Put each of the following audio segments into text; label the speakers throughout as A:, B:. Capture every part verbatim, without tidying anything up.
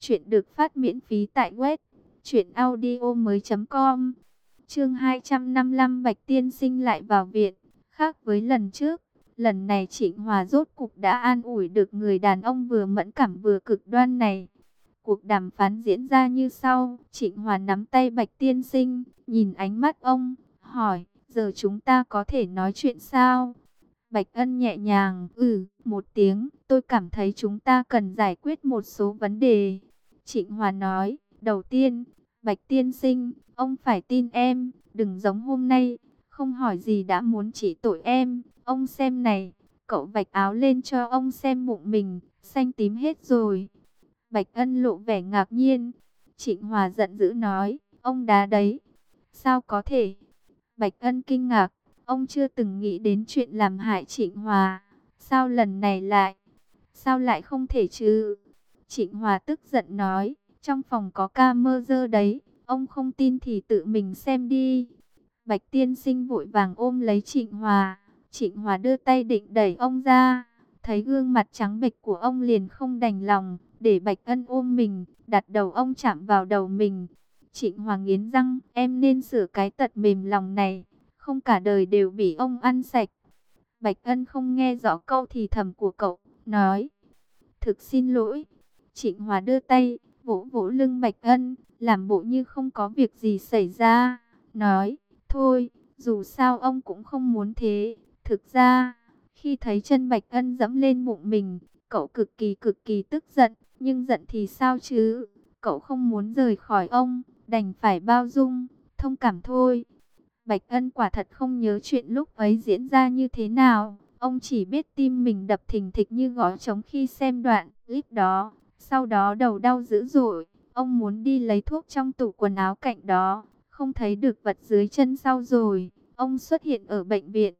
A: Chuyện được phát miễn phí tại web truyện audio mới chấm com. Chương hai trăm năm mươi lăm, Bạch tiên sinh lại vào viện. Khác với lần trước, lần này Trịnh Hòa rốt cục đã an ủi được người đàn ông vừa mẫn cảm vừa cực đoan này. Cuộc đàm phán diễn ra như sau: Trịnh Hòa nắm tay Bạch tiên sinh, nhìn ánh mắt ông, hỏi: giờ chúng ta có thể nói chuyện sao? Bạch Ân nhẹ nhàng ừ một tiếng. Tôi cảm thấy chúng ta cần giải quyết một số vấn đề. Trịnh Hòa nói: đầu tiên, Bạch tiên sinh, ông phải tin em, đừng giống hôm nay, không hỏi gì đã muốn chỉ tội em. Ông xem này, cậu vạch áo lên cho ông xem bụng mình, xanh tím hết rồi. Bạch Ân lộ vẻ ngạc nhiên. Trịnh Hòa giận dữ nói: ông đá đấy. Sao có thể? Bạch Ân kinh ngạc. Ông chưa từng nghĩ đến chuyện làm hại Trịnh Hòa. Sao lần này lại? Sao lại không thể chứ? Trịnh Hòa tức giận nói: trong phòng có camera đấy, ông không tin thì tự mình xem đi. Bạch tiên sinh vội vàng ôm lấy Trịnh Hòa. Trịnh Hòa đưa tay định đẩy ông ra, thấy gương mặt trắng bệch của ông liền không đành lòng, để Bạch Ân ôm mình, đặt đầu ông chạm vào đầu mình. Trịnh Hòa nghiến răng: em nên sửa cái tật mềm lòng này, không cả đời đều bị ông ăn sạch. Bạch Ân không nghe rõ câu thì thầm của cậu, nói: thực xin lỗi. Trịnh Hòa đưa tay vỗ vỗ lưng Bạch Ân, làm bộ như không có việc gì xảy ra, nói: thôi, dù sao ông cũng không muốn thế. Thực ra, khi thấy chân Bạch Ân dẫm lên bụng mình, cậu cực kỳ cực kỳ tức giận, nhưng giận thì sao chứ? Cậu không muốn rời khỏi ông, đành phải bao dung, thông cảm thôi. Bạch Ân quả thật không nhớ chuyện lúc ấy diễn ra như thế nào. Ông chỉ biết tim mình đập thình thịch như gõ trống khi xem đoạn clip đó. Sau đó đầu đau dữ dội. Ông muốn đi lấy thuốc trong tủ quần áo cạnh đó, không thấy được vật dưới chân sau rồi. Ông xuất hiện ở bệnh viện.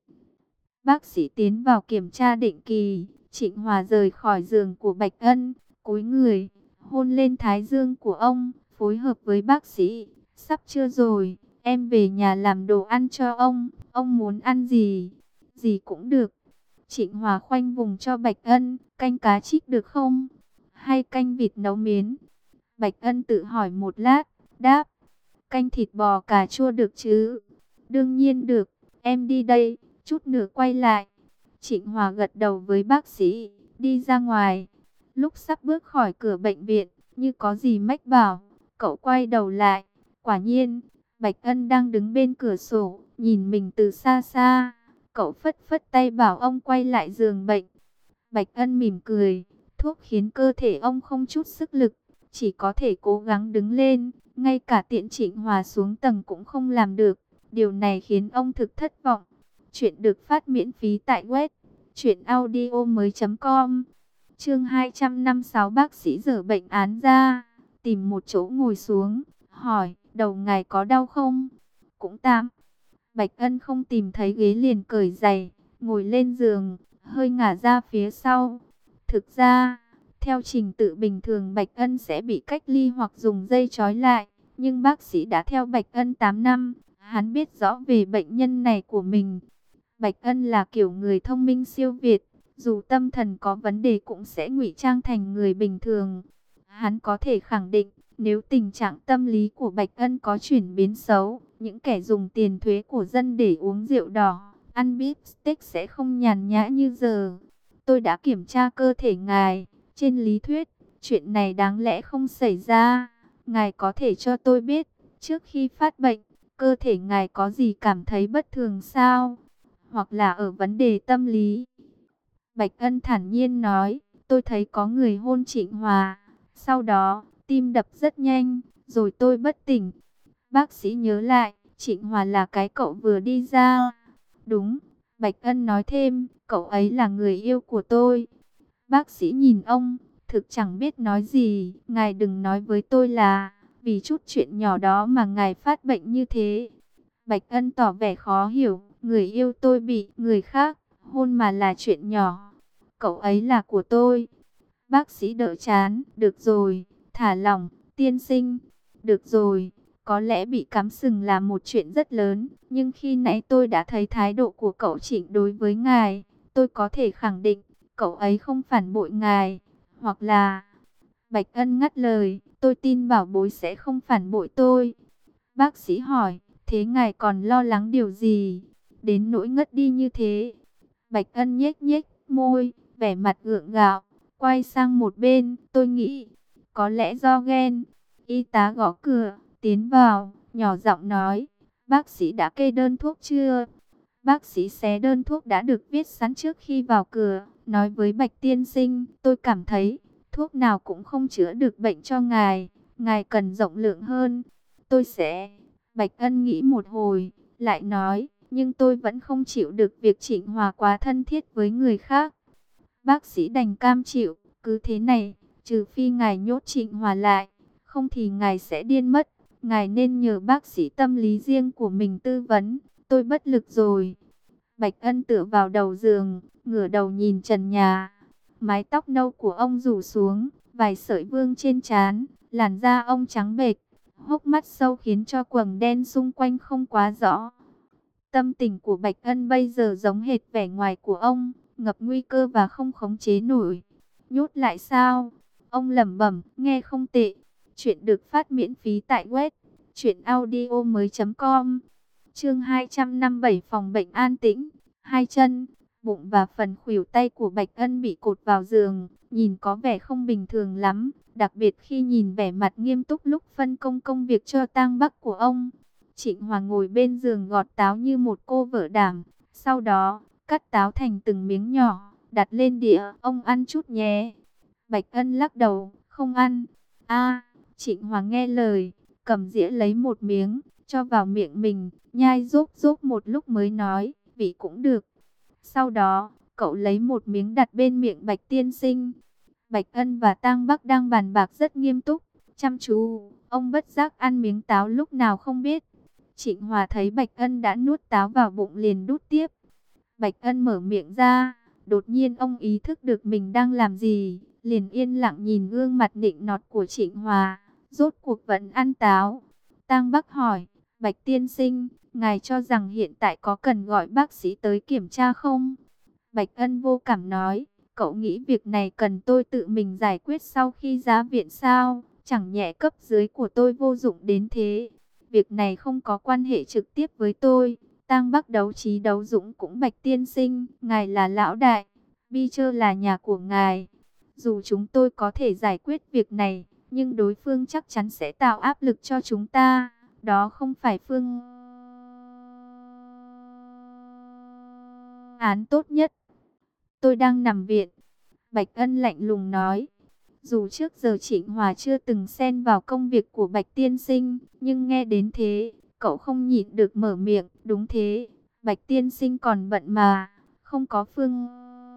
A: Bác sĩ tiến vào kiểm tra định kỳ. Trịnh Hòa rời khỏi giường của Bạch Ân, cúi người, hôn lên thái dương của ông, phối hợp với bác sĩ. Sắp trưa rồi, em về nhà làm đồ ăn cho ông. Ông muốn ăn gì? Gì cũng được. Trịnh Hòa khoanh vùng cho Bạch Ân: canh cá trích được không? Hay canh vịt nấu miến? Bạch Ân tự hỏi một lát, đáp: canh thịt bò cà chua được chứ? Đương nhiên được, em đi đây, chút nữa quay lại. Trịnh Hòa gật đầu với bác sĩ, đi ra ngoài. Lúc sắp bước khỏi cửa bệnh viện, như có gì mách bảo, cậu quay đầu lại. Quả nhiên, Bạch Ân đang đứng bên cửa sổ, nhìn mình từ xa xa. Cậu phất phất tay bảo ông quay lại giường bệnh. Bạch Ân mỉm cười, thuốc khiến cơ thể ông không chút sức lực, chỉ có thể cố gắng đứng lên, ngay cả tiện Trịnh Hòa xuống tầng cũng không làm được. Điều này khiến ông thực thất vọng. Chuyện được phát miễn phí tại web truyện audio mới chấm com. Chương hai trăm năm mươi sáu, bác sĩ dở bệnh án ra, tìm một chỗ ngồi xuống, hỏi: đầu ngài có đau không? Cũng tạm. Bạch Ân không tìm thấy ghế liền cởi giày, ngồi lên giường, hơi ngả ra phía sau. Thực ra, theo trình tự bình thường Bạch Ân sẽ bị cách ly hoặc dùng dây trói lại. Nhưng bác sĩ đã theo Bạch Ân tám năm, hắn biết rõ về bệnh nhân này của mình. Bạch Ân là kiểu người thông minh siêu việt, dù tâm thần có vấn đề cũng sẽ ngụy trang thành người bình thường. Hắn có thể khẳng định, nếu tình trạng tâm lý của Bạch Ân có chuyển biến xấu, những kẻ dùng tiền thuế của dân để uống rượu đỏ, ăn beef steak sẽ không nhàn nhã như giờ. Tôi đã kiểm tra cơ thể ngài, trên lý thuyết, chuyện này đáng lẽ không xảy ra. Ngài có thể cho tôi biết, trước khi phát bệnh, cơ thể ngài có gì cảm thấy bất thường sao? Hoặc là ở vấn đề tâm lý? Bạch Ân thản nhiên nói: tôi thấy có người hôn Trịnh Hòa. Sau đó, tim đập rất nhanh, rồi tôi bất tỉnh. Bác sĩ nhớ lại, Trịnh Hòa là cái cậu vừa đi ra. Đúng, Bạch Ân nói thêm, cậu ấy là người yêu của tôi. Bác sĩ nhìn ông, thực chẳng biết nói gì. Ngài đừng nói với tôi là vì chút chuyện nhỏ đó mà ngài phát bệnh như thế. Bạch Ân tỏ vẻ khó hiểu. Người yêu tôi bị người khác hôn mà là chuyện nhỏ. Cậu ấy là của tôi. Bác sĩ đỡ chán. Được rồi, thả lỏng, tiên sinh. Được rồi, có lẽ bị cắm sừng là một chuyện rất lớn. Nhưng khi nãy tôi đã thấy thái độ của cậu Trịnh đối với ngài. Tôi có thể khẳng định, cậu ấy không phản bội ngài. Hoặc là... Bạch Ân ngắt lời, tôi tin bảo bối sẽ không phản bội tôi. Bác sĩ hỏi, thế ngài còn lo lắng điều gì? Đến nỗi ngất đi như thế. Bạch Ân nhếch nhếch môi, vẻ mặt gượng gạo, quay sang một bên, tôi nghĩ, có lẽ do ghen. Y tá gõ cửa, tiến vào, nhỏ giọng nói, bác sĩ đã kê đơn thuốc chưa? Bác sĩ xé đơn thuốc đã được viết sẵn trước khi vào cửa, nói với Bạch tiên sinh, tôi cảm thấy thuốc nào cũng không chữa được bệnh cho ngài, ngài cần rộng lượng hơn. Tôi sẽ... Bạch Ân nghĩ một hồi, lại nói, nhưng tôi vẫn không chịu được việc Trịnh Hòa quá thân thiết với người khác. Bác sĩ đành cam chịu, cứ thế này, trừ phi ngài nhốt Trịnh Hòa lại, không thì ngài sẽ điên mất. Ngài nên nhờ bác sĩ tâm lý riêng của mình tư vấn, tôi bất lực rồi. Bạch Ân tựa vào đầu giường, ngửa đầu nhìn trần nhà. Mái tóc nâu của ông rủ xuống, vài sợi vương trên trán, làn da ông trắng bệch, hốc mắt sâu khiến cho quầng đen xung quanh không quá rõ. Tâm tình của Bạch Ân bây giờ giống hệt vẻ ngoài của ông, ngập nguy cơ và không khống chế nổi. Nhốt lại sao? Ông lẩm bẩm, nghe không tệ. Chuyện được phát miễn phí tại web truyện audio mới chấm com. Chương hai trăm năm mươi bảy, phòng bệnh an tĩnh. Hai chân, bụng và phần khuỷu tay của Bạch Ân bị cột vào giường, nhìn có vẻ không bình thường lắm, đặc biệt khi nhìn vẻ mặt nghiêm túc lúc phân công công việc cho tang Bắc của ông. Trịnh Hòa ngồi bên giường gọt táo như một cô vợ đảm, sau đó cắt táo thành từng miếng nhỏ, đặt lên đĩa, ông ăn chút nhé. Bạch Ân lắc đầu, không ăn. A, Trịnh Hòa nghe lời, cầm dĩa lấy một miếng, cho vào miệng mình, nhai rốp rốp một lúc mới nói, vị cũng được. Sau đó, cậu lấy một miếng đặt bên miệng Bạch tiên sinh. Bạch Ân và tang Bắc đang bàn bạc rất nghiêm túc, chăm chú, ông bất giác ăn miếng táo lúc nào không biết. Trịnh Hòa thấy Bạch Ân đã nuốt táo vào bụng liền đút tiếp. Bạch Ân mở miệng ra, đột nhiên ông ý thức được mình đang làm gì, liền yên lặng nhìn gương mặt nịnh nọt của Trịnh Hòa, rốt cuộc vẫn ăn táo. Tang Bắc hỏi, Bạch tiên sinh, ngài cho rằng hiện tại có cần gọi bác sĩ tới kiểm tra không? Bạch Ân vô cảm nói, cậu nghĩ việc này cần tôi tự mình giải quyết sau khi ra viện sao? Chẳng nhẽ cấp dưới của tôi vô dụng đến thế. Việc này không có quan hệ trực tiếp với tôi. Tang Bắc đấu trí đấu dũng cũng Bạch tiên sinh, ngài là lão đại, Beecher là nhà của ngài. Dù chúng tôi có thể giải quyết việc này, nhưng đối phương chắc chắn sẽ tạo áp lực cho chúng ta. Đó không phải phương án tốt nhất. Tôi đang nằm viện. Bạch Ân lạnh lùng nói. Dù trước giờ Trịnh Hòa chưa từng xen vào công việc của Bạch tiên sinh, nhưng nghe đến thế, cậu không nhịn được mở miệng. Đúng thế, Bạch tiên sinh còn bận mà, không có phương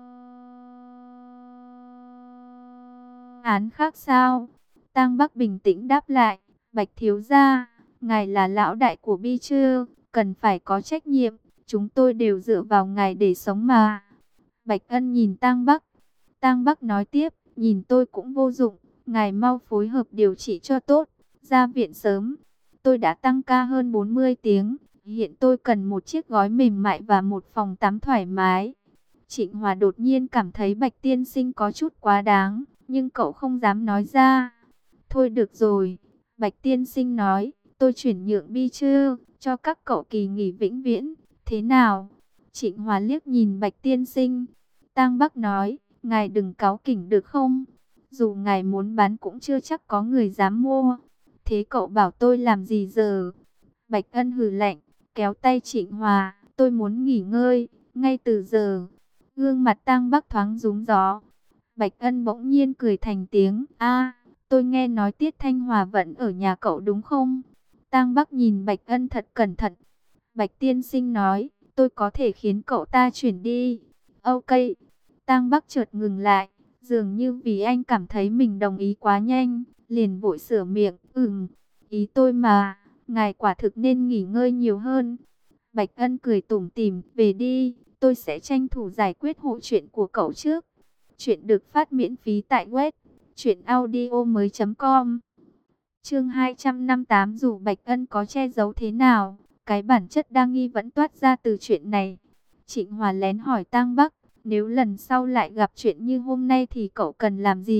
A: án khác sao? Tang Bắc bình tĩnh đáp lại, Bạch thiếu gia, ngài là lão đại của Beecher, cần phải có trách nhiệm, chúng tôi đều dựa vào ngài để sống mà. Bạch Ân nhìn Tang Bắc. Tang Bắc nói tiếp, nhìn tôi cũng vô dụng, ngài mau phối hợp điều trị cho tốt, ra viện sớm. Tôi đã tăng ca hơn bốn mươi tiếng, hiện tôi cần một chiếc gói mềm mại và một phòng tắm thoải mái. Trịnh Hòa đột nhiên cảm thấy Bạch tiên sinh có chút quá đáng, nhưng cậu không dám nói ra. Thôi được rồi, Bạch tiên sinh nói, tôi chuyển nhượng Beecher cho các cậu kỳ nghỉ vĩnh viễn, thế nào? Trịnh Hòa liếc nhìn Bạch tiên sinh. Tang Bắc nói, ngài đừng cáu kỉnh được không? Dù ngài muốn bán cũng chưa chắc có người dám mua. Thế cậu bảo tôi làm gì giờ? Bạch Ân hừ lạnh, kéo tay Trịnh Hòa, tôi muốn nghỉ ngơi, ngay từ giờ. Gương mặt Tang Bắc thoáng rúng gió. Bạch Ân bỗng nhiên cười thành tiếng, a, tôi nghe nói Tiết Thanh Hòa vẫn ở nhà cậu đúng không? Tang Bắc nhìn Bạch Ân thật cẩn thận. Bạch tiên sinh nói, tôi có thể khiến cậu ta chuyển đi. Ok. Tang Bắc chợt ngừng lại, dường như vì anh cảm thấy mình đồng ý quá nhanh, liền vội sửa miệng, ừm, ý tôi mà, ngài quả thực nên nghỉ ngơi nhiều hơn. Bạch Ân cười tủm tỉm, về đi, tôi sẽ tranh thủ giải quyết hộ chuyện của cậu trước. Chuyện được phát miễn phí tại web truyện audio mới chấm com. Chương hai trăm năm mươi tám, dù Bạch Ân có che giấu thế nào, cái bản chất đa nghi vẫn toát ra từ chuyện này. Trịnh Hòa lén hỏi Tang Bắc, nếu lần sau lại gặp chuyện như hôm nay thì cậu cần làm gì?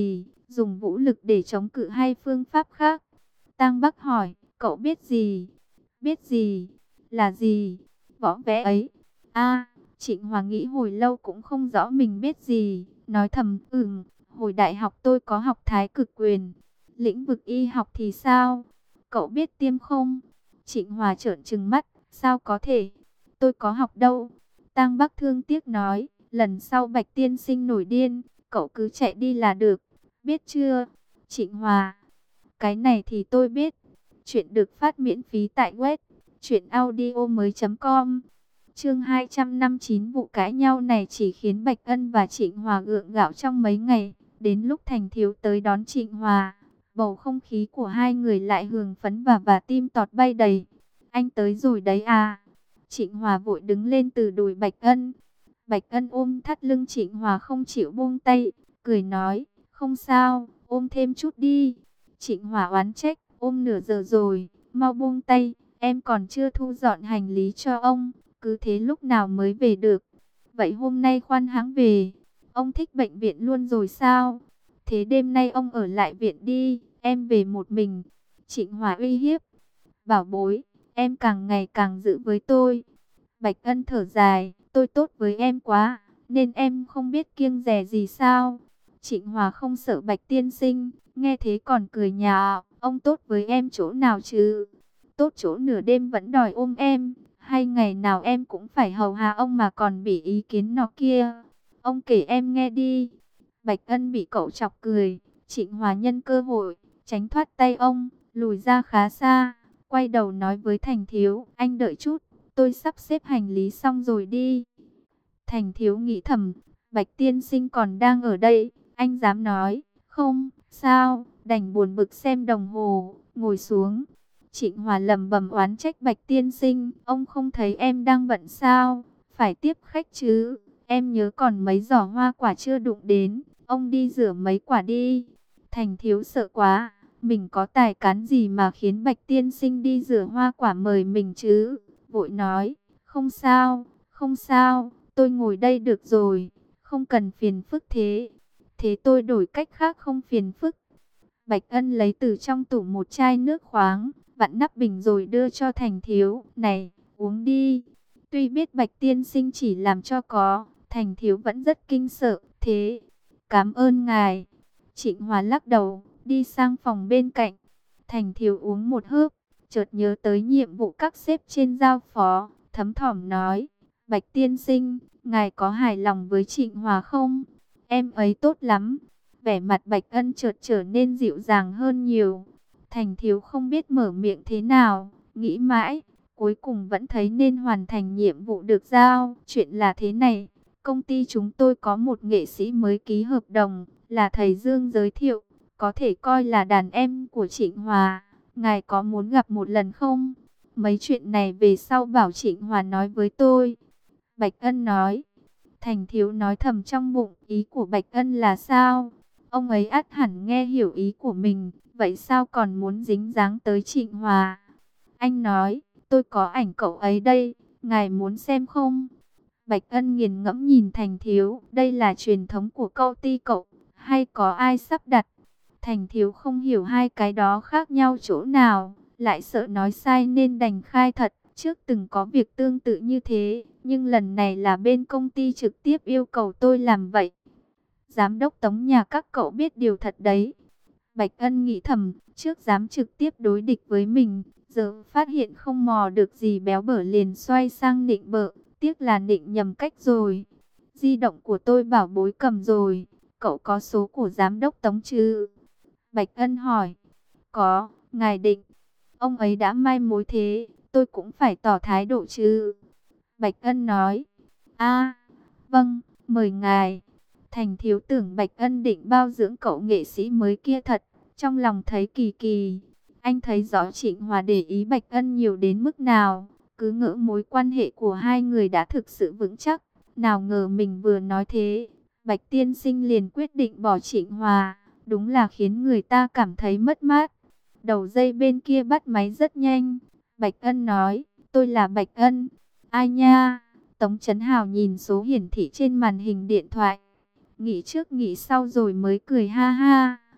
A: dùng vũ lực để chống cự hay phương pháp khác? Tang Bắc hỏi, cậu biết gì? Biết gì? Là gì? Võ vẽ ấy. A, Trịnh Hòa nghĩ hồi lâu cũng không rõ mình biết gì, nói thầm, ừm, hồi đại học tôi có học thái cực quyền. Lĩnh vực y học thì sao? Cậu biết tiêm không? Trịnh Hòa trợn trừng mắt, sao có thể? Tôi có học đâu. Tang Bắc thương tiếc nói, lần sau Bạch tiên sinh nổi điên, cậu cứ chạy đi là được, biết chưa? Trịnh Hòa, cái này thì tôi biết. Chuyện được phát miễn phí tại web truyện audio mới chấm com. Chương hai trăm năm mươi chín, vụ cãi nhau này chỉ khiến Bạch Ân và Trịnh Hòa gượng gạo trong mấy ngày. Đến lúc Thành Thiếu tới đón Trịnh Hòa, bầu không khí của hai người lại hưng phấn và và tim tọt bay đầy. Anh tới rồi đấy à? Trịnh Hòa vội đứng lên từ đùi Bạch Ân. Bạch Ân ôm thắt lưng Trịnh Hòa không chịu buông tay, cười nói, không sao, ôm thêm chút đi. Trịnh Hòa oán trách, ôm nửa giờ rồi, mau buông tay, em còn chưa thu dọn hành lý cho ông, cứ thế lúc nào mới về được. Vậy hôm nay khoan hãng về, ông thích bệnh viện luôn rồi sao? Thế đêm nay ông ở lại viện đi, em về một mình. Trịnh Hòa uy hiếp, bảo bối, em càng ngày càng giữ với tôi. Bạch Ân thở dài, tôi tốt với em quá, nên em không biết kiêng dè gì sao? Trịnh Hòa không sợ Bạch tiên sinh, nghe thế còn cười nhạo, ông tốt với em chỗ nào chứ? Tốt chỗ nửa đêm vẫn đòi ôm em, hay ngày nào em cũng phải hầu hạ ông mà còn bị ý kiến nó kia. Ông kể em nghe đi. Bạch Ân bị cậu chọc cười, Trịnh Hòa nhân cơ hội, tránh thoát tay ông, lùi ra khá xa, quay đầu nói với Thành Thiếu, anh đợi chút, tôi sắp xếp hành lý xong rồi đi. Thành Thiếu nghĩ thầm, Bạch tiên sinh còn đang ở đây, anh dám nói, không, sao, đành buồn bực xem đồng hồ, ngồi xuống. Trịnh Hòa lẩm bẩm oán trách Bạch tiên sinh, ông không thấy em đang bận sao, phải tiếp khách chứ, em nhớ còn mấy giỏ hoa quả chưa đụng đến, ông đi rửa mấy quả đi. Thành Thiếu sợ quá, mình có tài cán gì mà khiến Bạch tiên sinh đi rửa hoa quả mời mình chứ, vội nói, không sao, không sao, tôi ngồi đây được rồi, không cần phiền phức thế. Thế tôi đổi cách khác không phiền phức. Bạch Ân lấy từ trong tủ một chai nước khoáng, vặn nắp bình rồi đưa cho Thành Thiếu. Này, uống đi. Tuy biết Bạch tiên sinh chỉ làm cho có, Thành Thiếu vẫn rất kinh sợ. Thế, cảm ơn ngài. Trịnh Hòa lắc đầu, đi sang phòng bên cạnh. Thành Thiếu uống một hớp, chợt nhớ tới nhiệm vụ các sếp trên giao phó, thấm thỏm nói, Bạch tiên sinh, ngài có hài lòng với Trịnh Hòa không? Em ấy tốt lắm. Vẻ mặt Bạch Ân chợt trở nên dịu dàng hơn nhiều. Thành Thiếu không biết mở miệng thế nào, nghĩ mãi, cuối cùng vẫn thấy nên hoàn thành nhiệm vụ được giao. Chuyện là thế này, công ty chúng tôi có một nghệ sĩ mới ký hợp đồng, là thầy Dương giới thiệu, có thể coi là đàn em của Trịnh Hòa. Ngài có muốn gặp một lần không? Mấy chuyện này về sau bảo Trịnh Hòa nói với tôi. Bạch Ân nói. Thành Thiếu nói thầm trong bụng, ý của Bạch Ân là sao? Ông ấy ắt hẳn nghe hiểu ý của mình, vậy sao còn muốn dính dáng tới Trịnh Hòa? Anh nói, tôi có ảnh cậu ấy đây, ngài muốn xem không? Bạch Ân nghiền ngẫm nhìn Thành Thiếu, đây là truyền thống của công ty cậu, hay có ai sắp đặt? Thành Thiếu không hiểu hai cái đó khác nhau chỗ nào, lại sợ nói sai nên đành khai thật. Trước từng có việc tương tự như thế, nhưng lần này là bên công ty trực tiếp yêu cầu tôi làm vậy. Giám đốc Tống nhà các cậu biết điều thật đấy. Bạch Ân nghĩ thầm, trước dám trực tiếp đối địch với mình, giờ phát hiện không mò được gì béo bở liền xoay sang nịnh bợ, tiếc là nịnh nhầm cách rồi. Di động của tôi bảo bối cầm rồi, cậu có số của giám đốc Tống chứ? Bạch Ân hỏi. Có, ngài định. Ông ấy đã mai mối thế, tôi cũng phải tỏ thái độ chứ. Bạch Ân nói. A, vâng, mời ngài. Thành Thiếu tưởng Bạch Ân định bao dưỡng cậu nghệ sĩ mới kia thật, trong lòng thấy kỳ kỳ. Anh thấy rõ Trịnh Hòa để ý Bạch Ân nhiều đến mức nào, cứ ngỡ mối quan hệ của hai người đã thực sự vững chắc. Nào ngờ mình vừa nói thế, Bạch tiên sinh liền quyết định bỏ Trịnh Hòa, đúng là khiến người ta cảm thấy mất mát. Đầu dây bên kia bắt máy rất nhanh. Bạch Ân nói, tôi là Bạch Ân. Ai nha? Tống Chấn Hào nhìn số hiển thị trên màn hình điện thoại, nghĩ trước nghĩ sau rồi mới cười ha ha.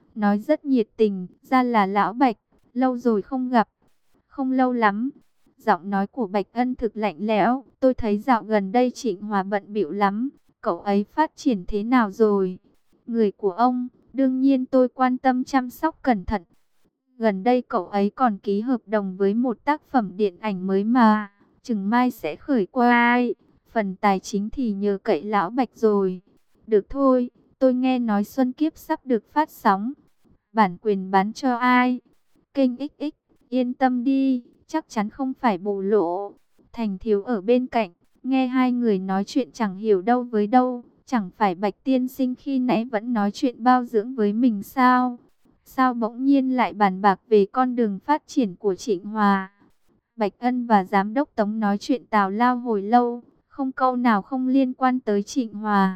A: nói rất nhiệt tình, ra là lão Bạch, lâu rồi không gặp. Không lâu lắm. Giọng nói của Bạch Ân thực lạnh lẽo, tôi thấy dạo gần đây Trịnh Hòa bận bịu lắm, cậu ấy phát triển thế nào rồi? Người của ông, đương nhiên tôi quan tâm chăm sóc cẩn thận. Gần đây cậu ấy còn ký hợp đồng với một tác phẩm điện ảnh mới mà, chừng mai sẽ khởi quay. Phần tài chính thì nhờ cậy lão Bạch rồi. Được thôi, tôi nghe nói Xuân Kiếp sắp được phát sóng. Bản quyền bán cho ai? Kênh ích ích, yên tâm đi, chắc chắn không phải bù lỗ. Thành Thiếu ở bên cạnh, nghe hai người nói chuyện chẳng hiểu đâu với đâu. Chẳng phải Bạch tiên sinh khi nãy vẫn nói chuyện bao dưỡng với mình sao? Sao bỗng nhiên lại bàn bạc về con đường phát triển của Trịnh Hòa? Bạch Ân và Giám đốc Tống nói chuyện tào lao hồi lâu, không câu nào không liên quan tới Trịnh Hòa.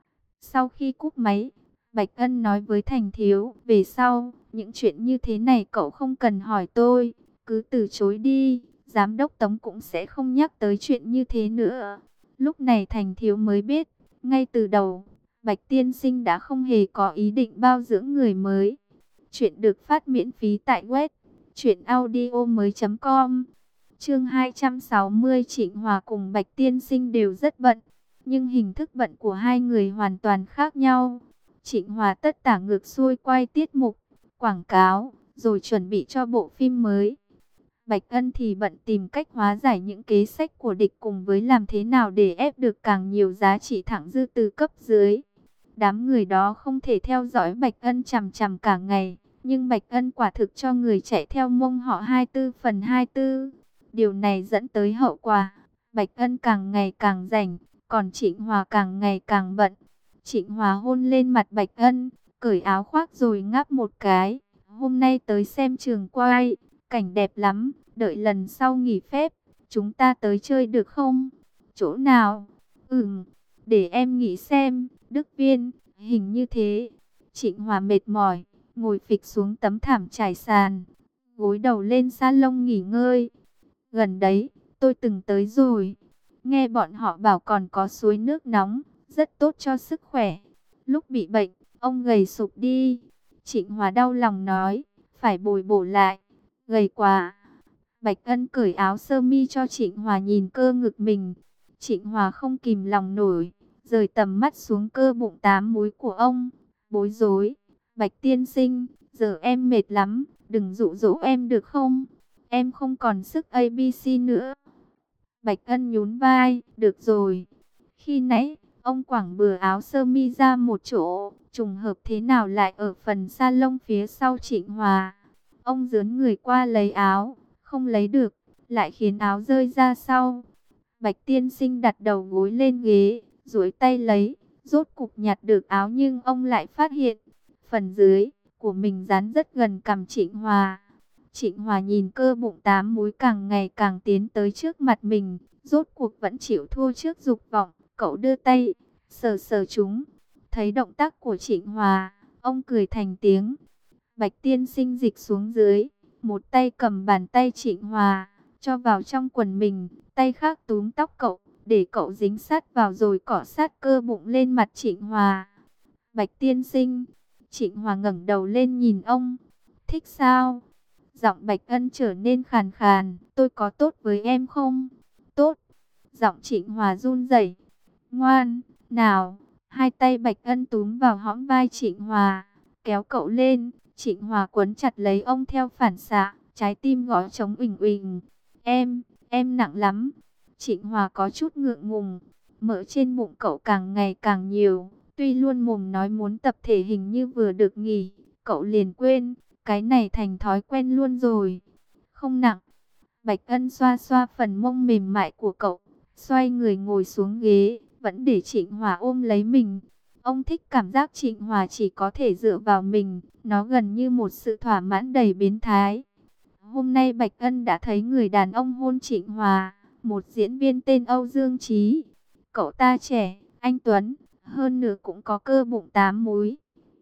A: Sau khi cúp máy, Bạch Ân nói với Thành Thiếu, về sau, những chuyện như thế này cậu không cần hỏi tôi, cứ từ chối đi, Giám đốc Tống cũng sẽ không nhắc tới chuyện như thế nữa. Lúc này Thành Thiếu mới biết, ngay từ đầu, Bạch Tiên Sinh đã không hề có ý định bao dưỡng người mới. Chuyện được phát miễn phí tại web truyện audio mới chấm com. Chương hai trăm sáu mươi. Trịnh Hòa cùng Bạch Tiên Sinh đều rất bận, nhưng hình thức bận của hai người hoàn toàn khác nhau. Trịnh Hòa tất tả ngược xuôi quay tiết mục, quảng cáo, rồi chuẩn bị cho bộ phim mới. Bạch Ân thì bận tìm cách hóa giải những kế sách của địch cùng với làm thế nào để ép được càng nhiều giá trị thẳng dư từ cấp dưới. Đám người đó không thể theo dõi Bạch Ân chằm chằm cả ngày, nhưng Bạch Ân quả thực cho người chạy theo mông họ hai mươi tư phần hai mươi tư. Điều này dẫn tới hậu quả, Bạch Ân càng ngày càng rảnh, còn Trịnh Hòa càng ngày càng bận. Trịnh Hòa hôn lên mặt Bạch Ân, cởi áo khoác rồi ngáp một cái. Hôm nay tới xem trường quay, cảnh đẹp lắm, đợi lần sau nghỉ phép, chúng ta tới chơi được không? Chỗ nào? Ừm, để em nghĩ xem, Đức Viên, hình như thế. Trịnh Hòa mệt mỏi, ngồi phịch xuống tấm thảm trải sàn, gối đầu lên salon nghỉ ngơi. Gần đấy, tôi từng tới rồi. Nghe bọn họ bảo còn có suối nước nóng, rất tốt cho sức khỏe. Lúc bị bệnh, ông gầy sụp đi. Trịnh Hòa đau lòng nói, phải bồi bổ lại. Gầy quá. Bạch Ân cởi áo sơ mi cho Trịnh Hòa nhìn cơ ngực mình. Trịnh Hòa không kìm lòng nổi, rời tầm mắt xuống cơ bụng tám múi của ông. Bối rối. Bạch tiên sinh, giờ em mệt lắm, đừng dụ dỗ em được không? Em không còn sức a bê xê nữa. Bạch Ân nhún vai, được rồi. Khi nãy, ông quẳng bừa áo sơ mi ra một chỗ, trùng hợp thế nào lại ở phần salon phía sau Trịnh Hòa. Ông dướn người qua lấy áo, không lấy được, lại khiến áo rơi ra sau. Bạch tiên sinh đặt đầu gối lên ghế, duỗi tay lấy, rốt cục nhặt được áo nhưng ông lại phát hiện, phần dưới của mình dán rất gần cằm Trịnh Hòa. Trịnh Hòa nhìn cơ bụng tám múi càng ngày càng tiến tới trước mặt mình, rốt cuộc vẫn chịu thua trước dục vọng. Cậu đưa tay, sờ sờ chúng. Thấy động tác của Trịnh Hòa, ông cười thành tiếng. Bạch tiên sinh dịch xuống dưới, một tay cầm bàn tay Trịnh Hòa, cho vào trong quần mình, tay khác túm tóc cậu, để cậu dính sát vào rồi cọ sát cơ bụng lên mặt Trịnh Hòa. Bạch tiên sinh, Trịnh Hòa ngẩng đầu lên nhìn ông. Thích sao? Giọng Bạch Ân trở nên khàn khàn. Tôi có tốt với em không? Tốt. Giọng Trịnh Hòa run rẩy. Ngoan, nào. Hai tay Bạch Ân túm vào hõm vai Trịnh Hòa, kéo cậu lên. Trịnh Hòa quấn chặt lấy ông theo phản xạ, trái tim gõ trống uỳnh uỳnh. Em, em nặng lắm. Trịnh Hòa có chút ngượng ngùng. Mỡ trên bụng cậu càng ngày càng nhiều. Tuy luôn mồm nói muốn tập thể hình như vừa được nghỉ, cậu liền quên. Cái này thành thói quen luôn rồi. Không nặng. Bạch Ân xoa xoa phần mông mềm mại của cậu, xoay người ngồi xuống ghế, vẫn để Trịnh Hòa ôm lấy mình. Ông thích cảm giác Trịnh Hòa chỉ có thể dựa vào mình, nó gần như một sự thỏa mãn đầy biến thái. Hôm nay Bạch Ân đã thấy người đàn ông hôn Trịnh Hòa, một diễn viên tên Âu Dương Chí. Cậu ta trẻ, anh tuấn, hơn nữa cũng có cơ bụng tám múi.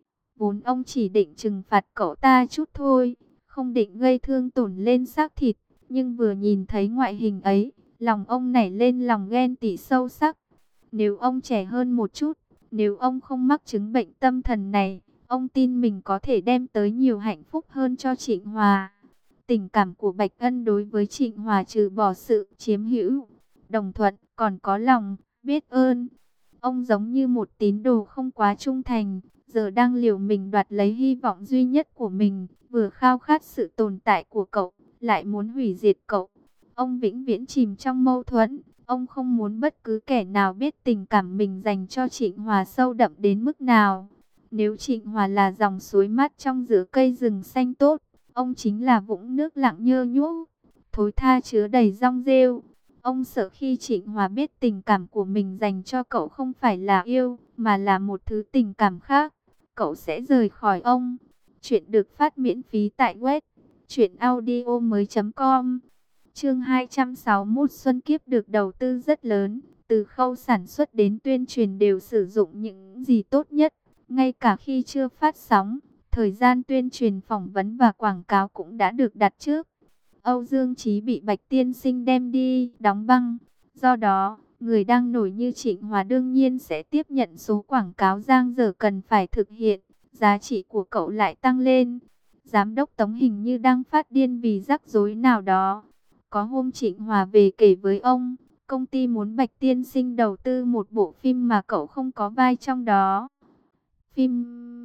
A: Vốn ông chỉ định trừng phạt cậu ta chút thôi, không định gây thương tổn lên xác thịt, nhưng vừa nhìn thấy ngoại hình ấy, lòng ông nảy lên lòng ghen tị sâu sắc. Nếu ông trẻ hơn một chút, nếu ông không mắc chứng bệnh tâm thần này, Ông tin mình có thể đem tới nhiều hạnh phúc hơn cho Trịnh Hòa. Tình cảm của Bạch Ân đối với Trịnh Hòa trừ bỏ sự chiếm hữu, đồng thuận, còn có lòng biết ơn. Ông giống như một tín đồ không quá trung thành, giờ đang liều mình đoạt lấy hy vọng duy nhất của mình, vừa khao khát sự tồn tại của cậu, lại muốn hủy diệt cậu. Ông vĩnh viễn chìm trong mâu thuẫn, ông không muốn bất cứ kẻ nào biết tình cảm mình dành cho Trịnh Hòa sâu đậm đến mức nào. Nếu Trịnh Hòa là dòng suối mát trong giữa cây rừng xanh tốt, ông chính là vũng nước lặng nhơ nhuốc, thối tha chứa đầy dong rêu. Ông sợ khi Trịnh Hòa biết tình cảm của mình dành cho cậu không phải là yêu, mà là một thứ tình cảm khác, cậu sẽ rời khỏi ông. Chuyện được phát miễn phí tại web truyện audio mới chấm com. Chương hai trăm sáu mươi mốt, Xuân Kiếp được đầu tư rất lớn, từ khâu sản xuất đến tuyên truyền đều sử dụng những gì tốt nhất. Ngay cả khi chưa phát sóng, thời gian tuyên truyền, phỏng vấn và quảng cáo cũng đã được đặt trước. Âu Dương Chí bị Bạch Tiên Sinh đem đi đóng băng. Do đó, người đang nổi như Trịnh Hòa đương nhiên sẽ tiếp nhận số quảng cáo dang dở cần phải thực hiện. Giá trị của cậu lại tăng lên. Giám đốc Tống hình như đang phát điên vì rắc rối nào đó. Có hôm Trịnh Hòa về kể với ông, công ty muốn Bạch Tiên Sinh đầu tư một bộ phim mà cậu không có vai trong đó. Phim...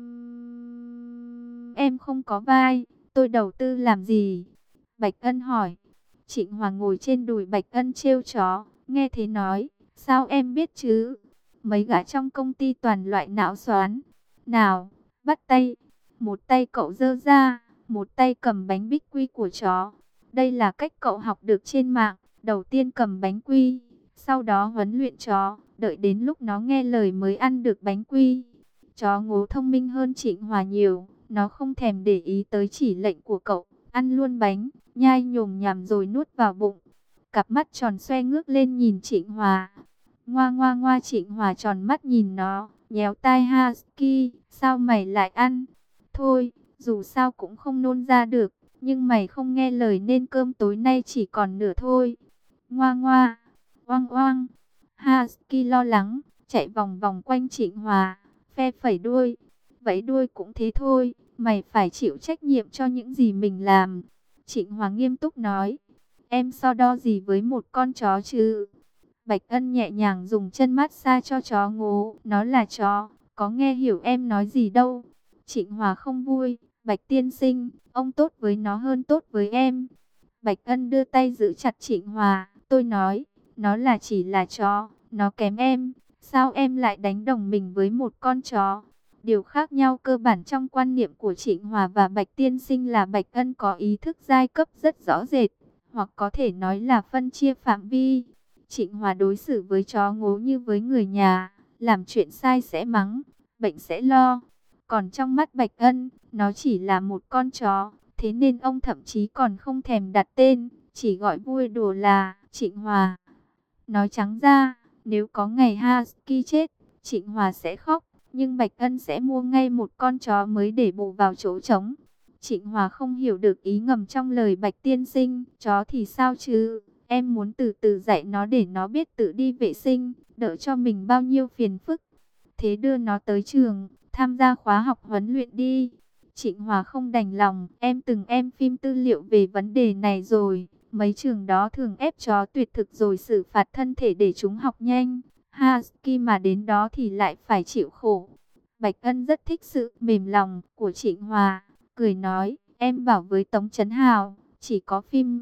A: Em không có vai, tôi đầu tư làm gì? Bạch Ân hỏi. Trịnh Hòa ngồi trên đùi Bạch Ân trêu chó, nghe thế nói, sao em biết chứ? Mấy gã trong công ty toàn loại não xoán. Nào, bắt tay. Một tay cậu giơ ra, một tay cầm bánh bích quy của chó. Đây là cách cậu học được trên mạng. Đầu tiên cầm bánh quy, sau đó huấn luyện chó, đợi đến lúc nó nghe lời mới ăn được bánh quy. Chó ngố thông minh hơn Trịnh Hòa nhiều, nó không thèm để ý tới chỉ lệnh của cậu, ăn luôn bánh, nhai nhồm nhằm rồi nuốt vào bụng. Cặp mắt tròn xoe ngước lên nhìn Trịnh Hòa. Ngoa ngoa ngoa, Trịnh Hòa tròn mắt nhìn nó, nhéo tai Husky, sao mày lại ăn? Thôi, dù sao cũng không nôn ra được, nhưng mày không nghe lời nên cơm tối nay chỉ còn nửa thôi. Ngoa ngoa, oang oang. Husky lo lắng, chạy vòng vòng quanh Trịnh Hòa, phe phẩy đuôi. Vẫy đuôi cũng thế thôi, mày phải chịu trách nhiệm cho những gì mình làm. Trịnh Hòa nghiêm túc nói, em so đo gì với một con chó chứ? Bạch Ân nhẹ nhàng dùng chân mát xa cho chó ngố, nó là chó, có nghe hiểu em nói gì đâu. Trịnh Hòa không vui, Bạch Tiên Sinh, ông tốt với nó hơn tốt với em. Bạch Ân đưa tay giữ chặt Trịnh Hòa, tôi nói, nó là chỉ là chó, nó kém em, sao em lại đánh đồng mình với một con chó? Điều khác nhau cơ bản trong quan niệm của Trịnh Hòa và Bạch Tiên Sinh là Bạch Ân có ý thức giai cấp rất rõ rệt, hoặc có thể nói là phân chia phạm vi. Trịnh Hòa đối xử với chó ngố như với người nhà, làm chuyện sai sẽ mắng, bệnh sẽ lo. Còn trong mắt Bạch Ân, nó chỉ là một con chó, thế nên ông thậm chí còn không thèm đặt tên, chỉ gọi vui đùa là Trịnh Hòa. Nói trắng ra, nếu có ngày Husky chết, Trịnh Hòa sẽ khóc, nhưng Bạch Ân sẽ mua ngay một con chó mới để bù vào chỗ trống. Trịnh Hòa không hiểu được ý ngầm trong lời Bạch Tiên Sinh, chó thì sao chứ? Em muốn từ từ dạy nó để nó biết tự đi vệ sinh, đỡ cho mình bao nhiêu phiền phức. Thế đưa nó tới trường, tham gia khóa học huấn luyện đi. Trịnh Hòa không đành lòng, em từng em phim tư liệu về vấn đề này rồi. Mấy trường đó thường ép chó tuyệt thực rồi xử phạt thân thể để chúng học nhanh. Husky mà đến đó thì lại phải chịu khổ. Bạch Ân rất thích sự mềm lòng của Trịnh Hòa, cười nói, em bảo với Tống Chấn Hào, chỉ có phim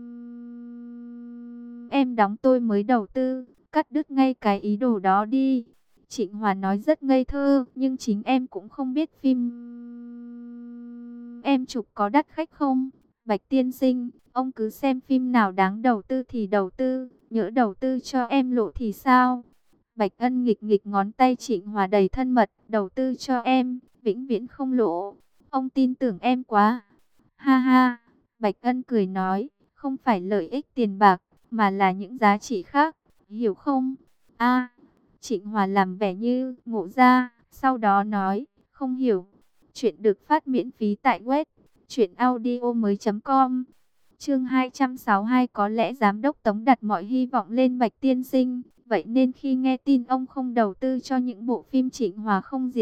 A: em đóng tôi mới đầu tư, cắt đứt ngay cái ý đồ đó đi. Trịnh Hòa nói rất ngây thơ, nhưng chính em cũng không biết phim em chụp có đắt khách không? Bạch Tiên Sinh, ông cứ xem phim nào đáng đầu tư thì đầu tư, nhỡ đầu tư cho em lộ thì sao? Bạch Ân nghịch nghịch ngón tay Trịnh Hòa đầy thân mật, đầu tư cho em, vĩnh viễn không lỗ. Ông tin tưởng em quá. Ha ha, Bạch Ân cười nói, không phải lợi ích tiền bạc, mà là những giá trị khác, hiểu không? A, Trịnh Hòa làm vẻ như ngộ ra, sau đó nói, không hiểu. Chuyện được phát miễn phí tại web truyện audio mới chấm com. Chương hai trăm sáu mươi hai, có lẽ giám đốc Tống đặt mọi hy vọng lên Bạch Tiên Sinh. Vậy nên khi nghe tin ông không đầu tư cho những bộ phim Trịnh Hòa không diễn,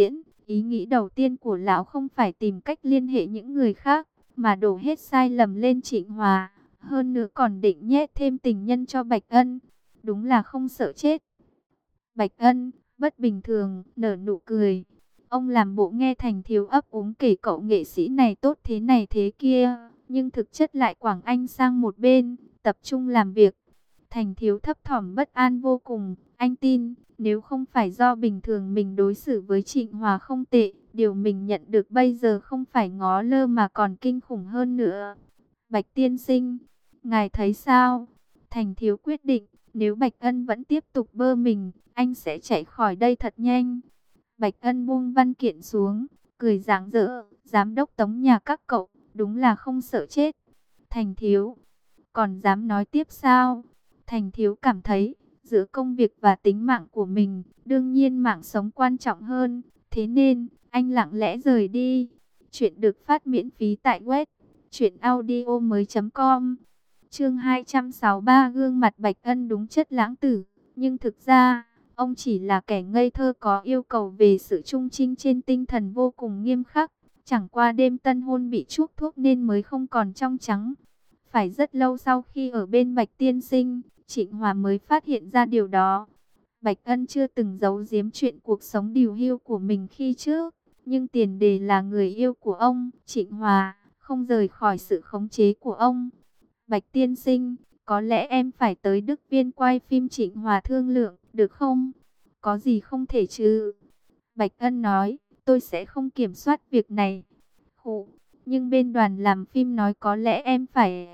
A: Ý nghĩ đầu tiên của lão không phải tìm cách liên hệ những người khác, mà đổ hết sai lầm lên Trịnh Hòa. Hơn nữa còn định nhét thêm tình nhân cho Bạch Ân. Đúng là không sợ chết. Bạch Ân, bất bình thường, nở nụ cười. Ông làm bộ nghe Thành Thiếu ấp úng kể cậu nghệ sĩ này tốt thế này thế kia, nhưng thực chất lại quẳng anh sang một bên, tập trung làm việc. Thành Thiếu thấp thỏm bất an vô cùng. Anh tin, nếu không phải do bình thường mình đối xử với Trịnh Hòa không tệ, điều mình nhận được bây giờ không phải ngó lơ mà còn kinh khủng hơn nữa. Bạch tiên sinh, ngài thấy sao? Thành Thiếu quyết định, nếu Bạch Ân vẫn tiếp tục bơ mình, anh sẽ chạy khỏi đây thật nhanh. Bạch Ân buông văn kiện xuống, cười rạng rỡ, giám đốc Tống nhà các cậu, đúng là không sợ chết. Thành Thiếu, còn dám nói tiếp sao? Thành Thiếu cảm thấy, giữa công việc và tính mạng của mình, đương nhiên mạng sống quan trọng hơn. Thế nên, anh lặng lẽ rời đi. Chuyện được phát miễn phí tại web truyện audio mới chấm com. Chương hai trăm sáu mươi ba, gương mặt Bạch Ân đúng chất lãng tử. Nhưng thực ra, ông chỉ là kẻ ngây thơ có yêu cầu về sự trung trinh trên tinh thần vô cùng nghiêm khắc. Chẳng qua đêm tân hôn bị chuốc thuốc nên mới không còn trong trắng. Phải rất lâu sau khi ở bên Bạch tiên sinh, Trịnh Hòa mới phát hiện ra điều đó. Bạch Ân chưa từng giấu giếm chuyện cuộc sống điều hưu của mình khi trước, nhưng tiền đề là người yêu của ông, Trịnh Hòa, không rời khỏi sự khống chế của ông. Bạch tiên sinh, có lẽ em phải tới Đức Viên quay phim Trịnh Hòa thương lượng, được không? Có gì không thể chứ? Bạch Ân nói, tôi sẽ không kiểm soát việc này. Khụ, nhưng bên đoàn làm phim nói có lẽ em phải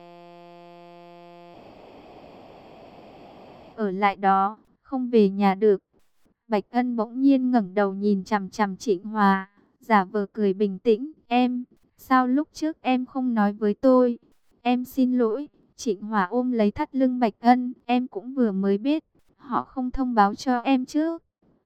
A: ở lại đó, không về nhà được. Bạch Ân bỗng nhiên ngẩng đầu nhìn chằm chằm Trịnh Hòa, giả vờ cười bình tĩnh. Em, sao lúc trước em không nói với tôi? Em xin lỗi. Trịnh Hòa ôm lấy thắt lưng Bạch Ân. Em cũng vừa mới biết, họ không thông báo cho em trước.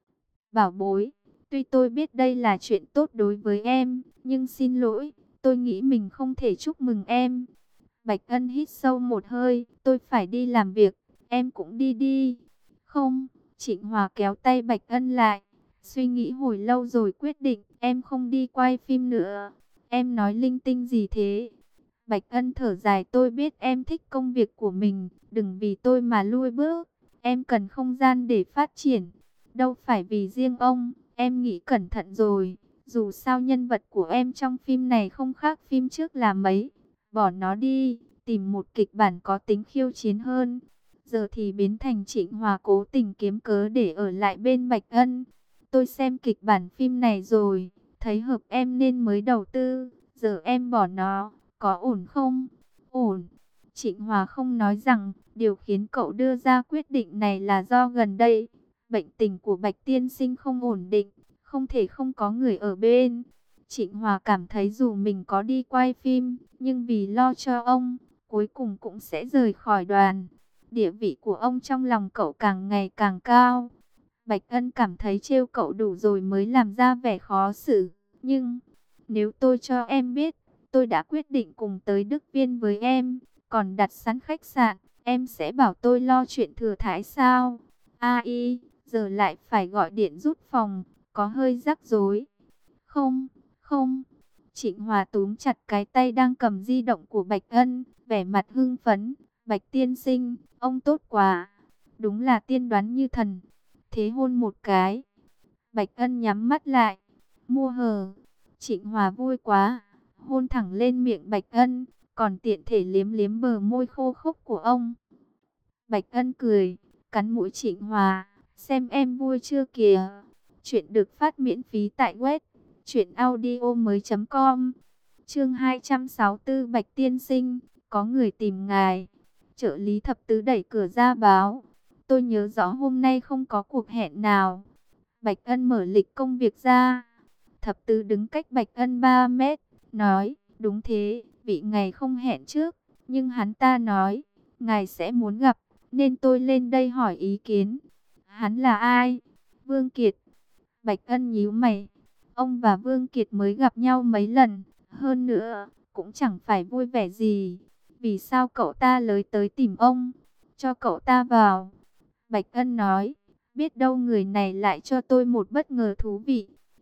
A: Bảo bối, tuy tôi biết đây là chuyện tốt đối với em, nhưng xin lỗi, tôi nghĩ mình không thể chúc mừng em. Bạch Ân hít sâu một hơi, tôi phải đi làm việc, em cũng đi đi. Không, Trịnh Hòa kéo tay Bạch Ân lại, suy nghĩ hồi lâu rồi quyết định, em không đi quay phim nữa. Em nói linh tinh gì thế? Bạch Ân thở dài, tôi biết em thích công việc của mình, đừng vì tôi mà lui bước. Em cần không gian để phát triển. Đâu phải vì riêng ông, em nghĩ cẩn thận rồi. Dù sao nhân vật của em trong phim này không khác phim trước là mấy. Bỏ nó đi, tìm một kịch bản có tính khiêu chiến hơn. Giờ thì biến thành Trịnh Hòa cố tình kiếm cớ để ở lại bên Bạch Ân. Tôi xem kịch bản phim này rồi, thấy hợp em nên mới đầu tư. Giờ em bỏ nó, có ổn không? Ổn. Trịnh Hòa không nói rằng, điều khiến cậu đưa ra quyết định này là do gần đây, bệnh tình của Bạch tiên sinh không ổn định, không thể không có người ở bên. Trịnh Hòa cảm thấy dù mình có đi quay phim, nhưng vì lo cho ông, cuối cùng cũng sẽ rời khỏi đoàn. Địa vị của ông trong lòng cậu càng ngày càng cao. Bạch Ân cảm thấy trêu cậu đủ rồi mới làm ra vẻ khó xử. Nhưng, nếu tôi cho em biết, tôi đã quyết định cùng tới Đức Viên với em, còn đặt sẵn khách sạn, em sẽ bảo tôi lo chuyện thừa thãi sao? Ai, giờ lại phải gọi điện rút phòng, có hơi rắc rối. Không, không. Trịnh Hòa túm chặt cái tay đang cầm di động của Bạch Ân, vẻ mặt hưng phấn. Bạch tiên sinh, ông tốt quá. Đúng là tiên đoán như thần. Thế hôn một cái. Bạch Ân nhắm mắt lại. Mua hờ. Trịnh Hòa vui quá. Hôn thẳng lên miệng Bạch Ân, còn tiện thể liếm liếm bờ môi khô khốc của ông. Bạch Ân cười, cắn mũi Trịnh Hòa. Xem em vui chưa kìa. Chuyện được phát miễn phí tại web truyện audio mới chấm com. Chương hai trăm sáu mươi tư, Bạch tiên sinh, có người tìm ngài. Trợ lý thập tứ đẩy cửa ra báo. Tôi nhớ rõ hôm nay không có cuộc hẹn nào. Bạch Ân mở lịch công việc ra. Thập tứ đứng cách Bạch Ân ba mét, nói, đúng thế, vị ngài không hẹn trước, nhưng hắn ta nói, ngài sẽ muốn gặp, nên tôi lên đây hỏi ý kiến. Hắn là ai? Vương Kiệt. Bạch Ân nhíu mày. Ông và Vương Kiệt mới gặp nhau mấy lần, hơn nữa, cũng chẳng phải vui vẻ gì. Vì sao cậu ta lới tới tìm ông? Cho cậu ta vào. Bạch Ân nói, biết đâu người này lại cho tôi một bất ngờ thú vị.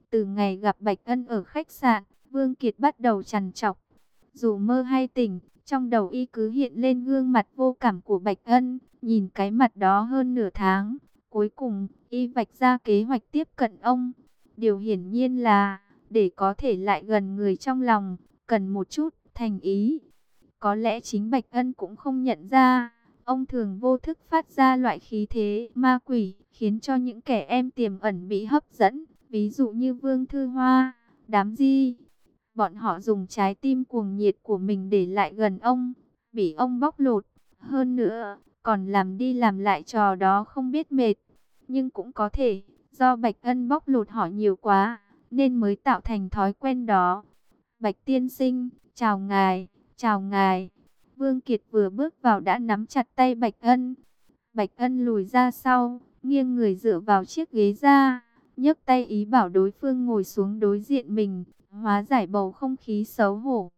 A: Từ ngày gặp Bạch Ân ở khách sạn, Vương Kiệt bắt đầu trằn trọc. Dù mơ hay tỉnh, trong đầu y cứ hiện lên gương mặt vô cảm của Bạch Ân. Nhìn cái mặt đó hơn nửa tháng, cuối cùng y vạch ra kế hoạch tiếp cận ông. Điều hiển nhiên là, để có thể lại gần người trong lòng, cần một chút thành ý. Có lẽ chính Bạch Ân cũng không nhận ra, ông thường vô thức phát ra loại khí thế ma quỷ, khiến cho những kẻ em tiềm ẩn bị hấp dẫn. Ví dụ như Vương Thư Hoa, đám Di. Bọn họ dùng trái tim cuồng nhiệt của mình để lại gần ông, bị ông bóc lột. Hơn nữa, còn làm đi làm lại trò đó không biết mệt. Nhưng cũng có thể, do Bạch Ân bóc lột họ nhiều quá, nên mới tạo thành thói quen đó. Bạch tiên sinh, chào ngài, chào ngài. Vương Kiệt vừa bước vào đã nắm chặt tay Bạch Ân. Bạch Ân lùi ra sau, nghiêng người dựa vào chiếc ghế ra, nhấc tay ý bảo đối phương ngồi xuống đối diện mình, hóa giải bầu không khí xấu hổ.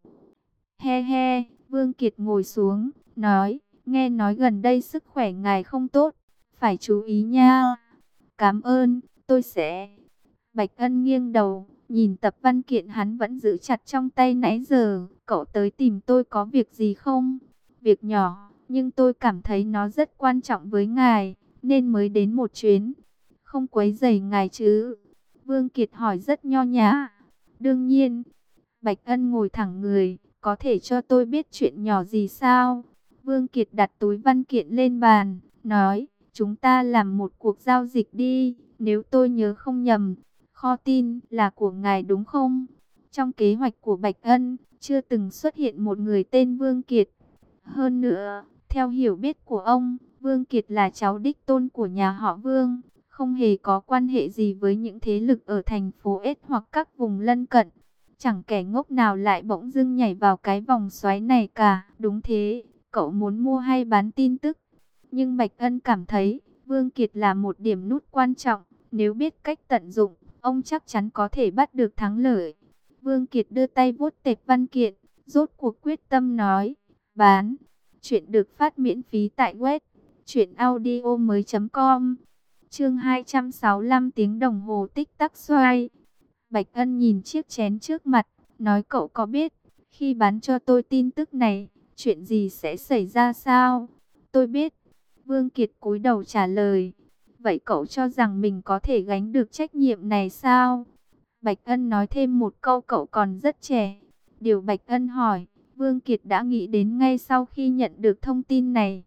A: He he, Vương Kiệt ngồi xuống, nói, nghe nói gần đây sức khỏe ngài không tốt, phải chú ý nha. Cảm ơn, tôi sẽ. Bạch Ân nghiêng đầu, nhìn tập văn kiện hắn vẫn giữ chặt trong tay nãy giờ. Cậu tới tìm tôi có việc gì không? Việc nhỏ, nhưng tôi cảm thấy nó rất quan trọng với ngài, nên mới đến một chuyến. Không quấy rầy ngài chứ? Vương Kiệt hỏi rất nho nhã. Đương nhiên. Bạch Ân ngồi thẳng người, có thể cho tôi biết chuyện nhỏ gì sao? Vương Kiệt đặt túi văn kiện lên bàn, nói, chúng ta làm một cuộc giao dịch đi, nếu tôi nhớ không nhầm. Kho tin là của ngài đúng không? Trong kế hoạch của Bạch Ân, chưa từng xuất hiện một người tên Vương Kiệt. Hơn nữa, theo hiểu biết của ông, Vương Kiệt là cháu đích tôn của nhà họ Vương, không hề có quan hệ gì với những thế lực ở thành phố S hoặc các vùng lân cận. Chẳng kẻ ngốc nào lại bỗng dưng nhảy vào cái vòng xoáy này cả. Đúng thế, cậu muốn mua hay bán tin tức. Nhưng Bạch Ân cảm thấy, Vương Kiệt là một điểm nút quan trọng. Nếu biết cách tận dụng, ông chắc chắn có thể bắt được thắng lợi. Vương Kiệt đưa tay vuốt tệp văn kiện, rốt cuộc quyết tâm nói, bán. Chuyện được phát miễn phí tại web truyện audio mới chấm com. Chương hai trăm sáu mươi lăm, tiếng đồng hồ tích tắc xoay. Bạch Ân nhìn chiếc chén trước mặt, nói, cậu có biết, khi bán cho tôi tin tức này, chuyện gì sẽ xảy ra sao? Tôi biết. Vương Kiệt cúi đầu trả lời. Vậy cậu cho rằng mình có thể gánh được trách nhiệm này sao? Bạch Ân nói thêm một câu, cậu còn rất trẻ. Điều Bạch Ân hỏi, Vương Kiệt đã nghĩ đến ngay sau khi nhận được thông tin này.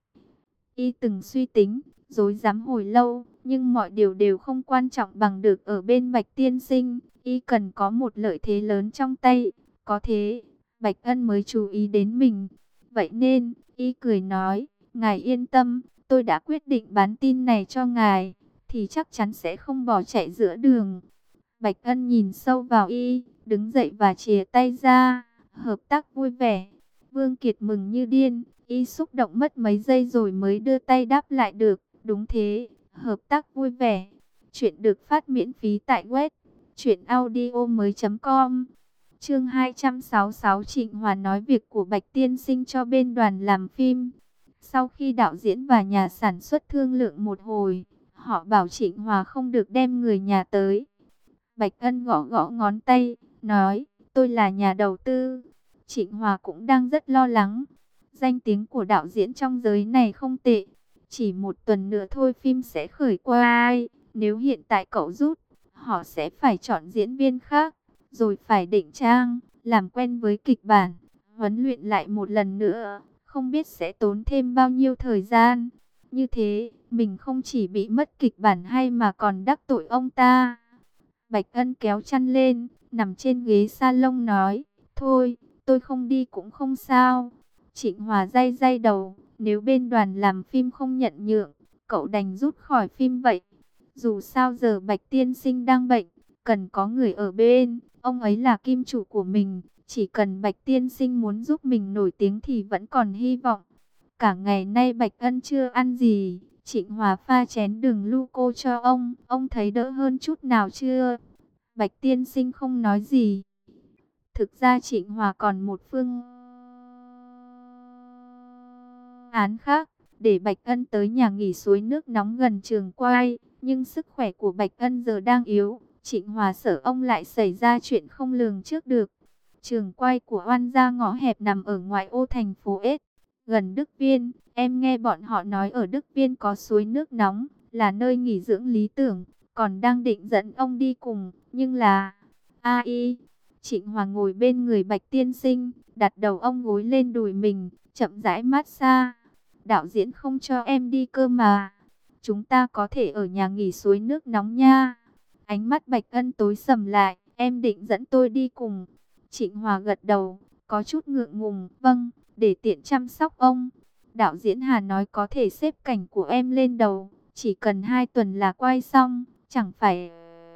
A: Y từng suy tính, rối rắm hồi lâu, nhưng mọi điều đều không quan trọng bằng được ở bên Bạch tiên sinh. Y cần có một lợi thế lớn trong tay, có thế, Bạch Ân mới chú ý đến mình. Vậy nên, Y cười nói, ngài yên tâm, tôi đã quyết định bán tin này cho ngài, thì chắc chắn sẽ không bỏ chạy giữa đường. Bạch Ân nhìn sâu vào Y, đứng dậy và chìa tay ra, hợp tác vui vẻ. Vương Kiệt mừng như điên, Y xúc động mất mấy giây rồi mới đưa tay đáp lại được. Đúng thế, hợp tác vui vẻ. Chuyện được phát miễn phí tại web truyện audio mới chấm com. Chương hai trăm sáu mươi sáu, Trịnh Hòa nói việc của Bạch tiên sinh cho bên đoàn làm phim. Sau khi đạo diễn và nhà sản xuất thương lượng một hồi, họ bảo Trịnh Hòa không được đem người nhà tới. Bạch Ân gõ gõ ngón tay, nói, tôi là nhà đầu tư. Trịnh Hòa cũng đang rất lo lắng. Danh tiếng của đạo diễn trong giới này không tệ. Chỉ một tuần nữa thôi phim sẽ khởi quay. Nếu hiện tại cậu rút, họ sẽ phải chọn diễn viên khác, rồi phải định trang, làm quen với kịch bản, huấn luyện lại một lần nữa. Không biết sẽ tốn thêm bao nhiêu thời gian. Như thế, mình không chỉ bị mất kịch bản hay mà còn đắc tội ông ta. Bạch Ân kéo chăn lên, nằm trên ghế salon nói, thôi, tôi không đi cũng không sao. Trịnh Hòa day day đầu, nếu bên đoàn làm phim không nhận nhượng, cậu đành rút khỏi phim vậy. Dù sao giờ Bạch tiên sinh đang bệnh, cần có người ở bên, ông ấy là kim chủ của mình. Chỉ cần Bạch tiên sinh muốn giúp mình nổi tiếng thì vẫn còn hy vọng. Cả ngày nay Bạch Ân chưa ăn gì, Trịnh Hòa pha chén đường gluco cho ông, ông thấy đỡ hơn chút nào chưa? Bạch tiên sinh không nói gì. Thực ra Trịnh Hòa còn một phương án khác, để Bạch Ân tới nhà nghỉ suối nước nóng gần trường quay, nhưng sức khỏe của Bạch Ân giờ đang yếu, Trịnh Hòa sợ ông lại xảy ra chuyện không lường trước được. Trường quay của Oan gia ngõ hẹp nằm ở ngoại ô thành phố S, gần Đức Viên. Em nghe bọn họ nói ở Đức Viên có suối nước nóng, là nơi nghỉ dưỡng lý tưởng. Còn đang định dẫn ông đi cùng, nhưng là... Ai... Trịnh Hòa ngồi bên người Bạch Tiên Sinh, đặt đầu ông gối lên đùi mình, chậm rãi massage. Đạo diễn không cho em đi cơ mà. Chúng ta có thể ở nhà nghỉ suối nước nóng nha. Ánh mắt Bạch Ân tối sầm lại, em định dẫn tôi đi cùng. Trịnh Hòa gật đầu, có chút ngượng ngùng, vâng, để tiện chăm sóc ông. Đạo diễn Hà nói có thể xếp cảnh của em lên đầu, chỉ cần hai tuần là quay xong, chẳng phải...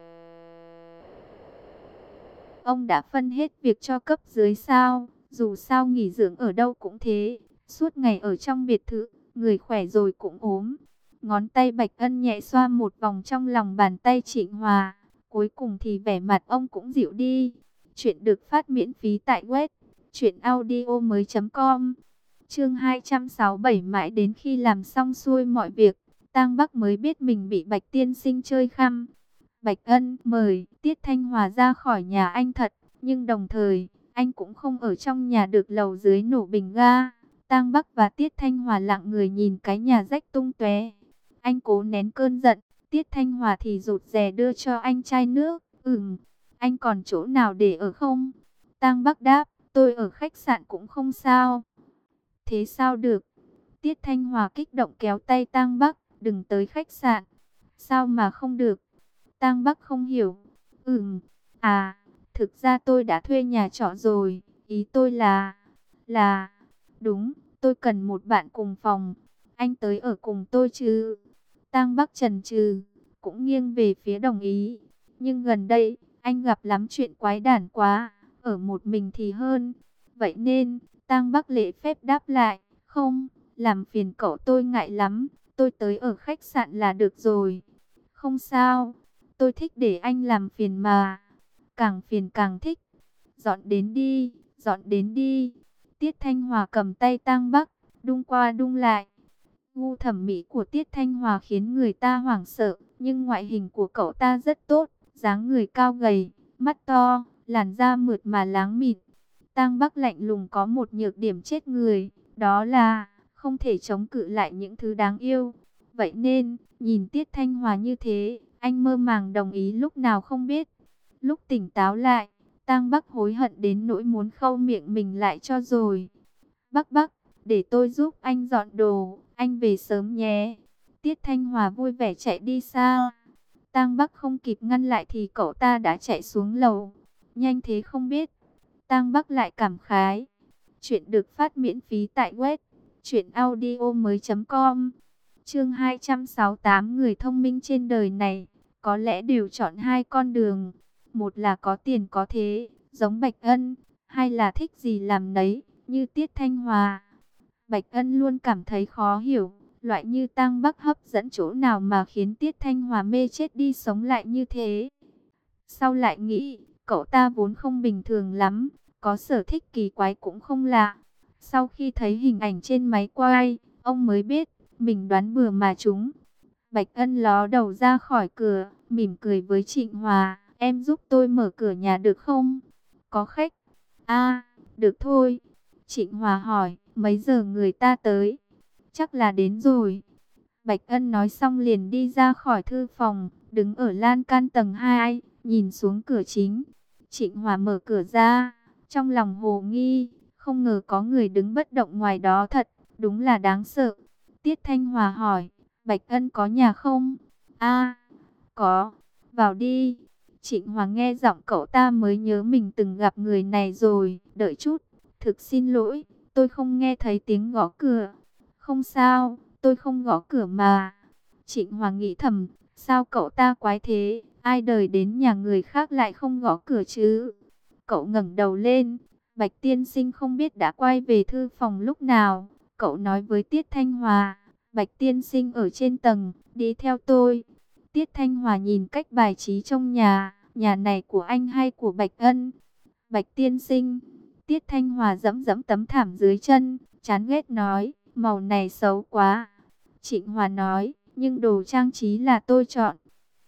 A: Ông đã phân hết việc cho cấp dưới sao, dù sao nghỉ dưỡng ở đâu cũng thế, suốt ngày ở trong biệt thự, người khỏe rồi cũng ốm. Ngón tay Bạch Ân nhẹ xoa một vòng trong lòng bàn tay Trịnh Hòa, cuối cùng thì vẻ mặt ông cũng dịu đi. Chuyện được phát miễn phí tại web truyện audio mới chấm com. Chương hai trăm sáu mươi bảy. Mãi đến khi làm xong xuôi mọi việc, Tang Bắc mới biết mình bị Bạch Tiên Sinh chơi khăm. Bạch Ân mời Tiết Thanh Hòa ra khỏi nhà anh thật, nhưng đồng thời, anh cũng không ở trong nhà được lầu dưới nổ bình ga. Tang Bắc và Tiết Thanh Hòa lặng người nhìn cái nhà rách tung tóe. Anh cố nén cơn giận, Tiết Thanh Hòa thì rụt rè đưa cho anh chai nước. Ừm, anh còn chỗ nào để ở không? Tang Bắc đáp, tôi ở khách sạn cũng không sao. Thế sao được? Tiết Thanh Hòa kích động kéo tay Tang Bắc, đừng tới khách sạn. Sao mà không được? Tang Bắc không hiểu. Ừm, à, thực ra tôi đã thuê nhà trọ rồi. Ý tôi là, là, đúng, tôi cần một bạn cùng phòng. Anh tới ở cùng tôi chứ? Tang Bắc chần chừ, cũng nghiêng về phía đồng ý. Nhưng gần đây, anh gặp lắm chuyện quái đản quá, ở một mình thì hơn. Vậy nên, Tang Bắc lễ phép đáp lại, không, làm phiền cậu tôi ngại lắm, tôi tới ở khách sạn là được rồi. Không sao, tôi thích để anh làm phiền mà, càng phiền càng thích. Dọn đến đi, dọn đến đi. Tiết Thanh Hòa cầm tay Tang Bắc, đung qua đung lại. Gu thẩm mỹ của Tiết Thanh Hòa khiến người ta hoảng sợ, nhưng ngoại hình của cậu ta rất tốt, dáng người cao gầy, mắt to, làn da mượt mà láng mịn. Tang Bắc lạnh lùng có một nhược điểm chết người, đó là không thể chống cự lại những thứ đáng yêu. Vậy nên, nhìn Tiết Thanh Hòa như thế, anh mơ màng đồng ý lúc nào không biết. Lúc tỉnh táo lại, Tang Bắc hối hận đến nỗi muốn khâu miệng mình lại cho rồi. Bắc Bắc, để tôi giúp anh dọn đồ, anh về sớm nhé. Tiết Thanh Hòa vui vẻ chạy đi xa. Tang Bắc không kịp ngăn lại thì cậu ta đã chạy xuống lầu. Nhanh thế không biết. Tang Bắc lại cảm khái. Chuyện được phát miễn phí tại web truyện audio mới chấm com. Chương hai trăm sáu mươi tám. Người thông minh trên đời này có lẽ đều chọn hai con đường. Một là có tiền có thế, giống Bạch Ân. Hai là thích gì làm nấy, như Tiết Thanh Hòa. Bạch Ân luôn cảm thấy khó hiểu, loại như Tang Bắc hấp dẫn chỗ nào mà khiến Tiết Thanh Hòa mê chết đi sống lại như thế. Sau lại nghĩ, cậu ta vốn không bình thường lắm, có sở thích kỳ quái cũng không lạ. Sau khi thấy hình ảnh trên máy quay, ông mới biết, mình đoán bừa mà trúng. Bạch Ân ló đầu ra khỏi cửa, mỉm cười với Trịnh Hòa, em giúp tôi mở cửa nhà được không? Có khách? À, được thôi. Trịnh Hòa hỏi, mấy giờ người ta tới? Chắc là đến rồi. Bạch Ân nói xong liền đi ra khỏi thư phòng, đứng ở lan can tầng hai, nhìn xuống cửa chính. Trịnh Hòa mở cửa ra, trong lòng hồ nghi, không ngờ có người đứng bất động ngoài đó thật, đúng là đáng sợ. Tiết Thanh Hòa hỏi, Bạch Ân có nhà không? A, có, vào đi. Trịnh Hòa nghe giọng cậu ta mới nhớ mình từng gặp người này rồi, đợi chút, thực xin lỗi, tôi không nghe thấy tiếng gõ cửa. Không sao, tôi không gõ cửa mà. Trịnh Hòa nghĩ thầm, sao cậu ta quái thế, ai đời đến nhà người khác lại không gõ cửa chứ? Cậu ngẩng đầu lên, Bạch Tiên Sinh không biết đã quay về thư phòng lúc nào. Cậu nói với Tiết Thanh Hòa, Bạch Tiên Sinh ở trên tầng, đi theo tôi. Tiết Thanh Hòa nhìn cách bài trí trong nhà, nhà này của anh hay của Bạch Ân? Bạch Tiên Sinh. Tiết Thanh Hòa dẫm dẫm tấm thảm dưới chân, chán ghét nói, màu này xấu quá. Trịnh Hòa nói, nhưng đồ trang trí là tôi chọn.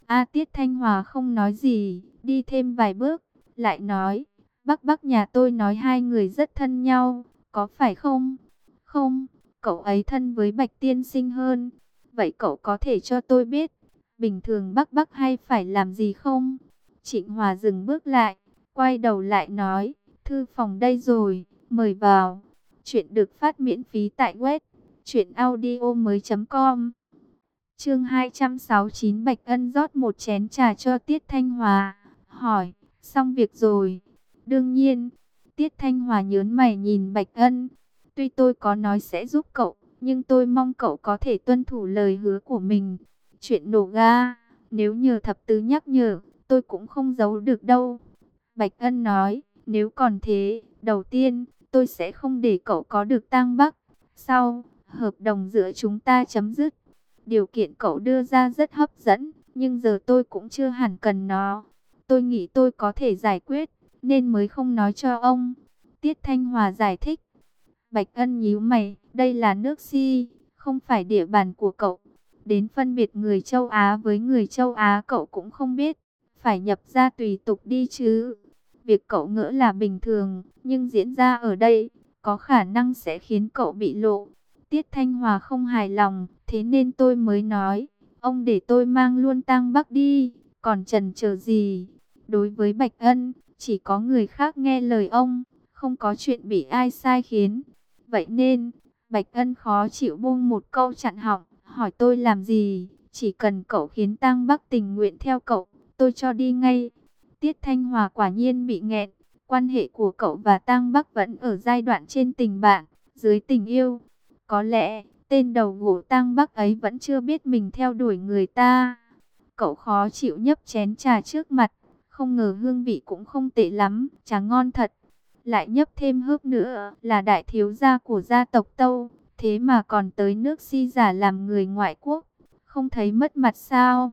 A: A Tiết Thanh Hòa không nói gì, đi thêm vài bước, lại nói, bác bác nhà tôi nói hai người rất thân nhau, có phải không? Không, cậu ấy thân với Bạch tiên sinh hơn. Vậy cậu có thể cho tôi biết, bình thường bác bác hay phải làm gì không? Trịnh Hòa dừng bước lại, quay đầu lại nói, thư phòng đây rồi, mời vào. Chuyện được phát miễn phí tại web truyện audio mới chấm com. Chương hai trăm sáu mươi chín. Bạch Ân rót một chén trà cho Tiết Thanh Hòa, hỏi, xong việc rồi? Đương nhiên. Tiết Thanh Hòa nhớn mày nhìn Bạch Ân, tuy tôi có nói sẽ giúp cậu, nhưng tôi mong cậu có thể tuân thủ lời hứa của mình. Chuyện nổ ga, nếu nhờ thập tứ nhắc nhở, tôi cũng không giấu được đâu. Bạch Ân nói, nếu còn thế, đầu tiên, tôi sẽ không để cậu có được tang Bắc. Sau, hợp đồng giữa chúng ta chấm dứt. Điều kiện cậu đưa ra rất hấp dẫn, nhưng giờ tôi cũng chưa hẳn cần nó. Tôi nghĩ tôi có thể giải quyết, nên mới không nói cho ông. Tiết Thanh Hòa giải thích. Bạch Ân nhíu mày, đây là nước Si, không phải địa bàn của cậu. Đến phân biệt người châu Á với người châu Á cậu cũng không biết. Phải nhập ra tùy tục đi chứ. Việc cậu ngỡ là bình thường, nhưng diễn ra ở đây, có khả năng sẽ khiến cậu bị lộ. Tiết Thanh Hòa không hài lòng, thế nên tôi mới nói, ông để tôi mang luôn tang Bắc đi, còn chần chờ gì. Đối với Bạch Ân, chỉ có người khác nghe lời ông, không có chuyện bị ai sai khiến. Vậy nên, Bạch Ân khó chịu buông một câu chặn họng, hỏi tôi làm gì, chỉ cần cậu khiến tang Bắc tình nguyện theo cậu, tôi cho đi ngay. Tiết Thanh Hòa quả nhiên bị nghẹn, quan hệ của cậu và tang Bắc vẫn ở giai đoạn trên tình bạn, dưới tình yêu. Có lẽ, tên đầu gỗ tang Bắc ấy vẫn chưa biết mình theo đuổi người ta. Cậu khó chịu nhấp chén trà trước mặt, không ngờ hương vị cũng không tệ lắm, trà ngon thật. Lại nhấp thêm hớp nữa, là đại thiếu gia của gia tộc Tâu, thế mà còn tới nước Si giả làm người ngoại quốc, không thấy mất mặt sao?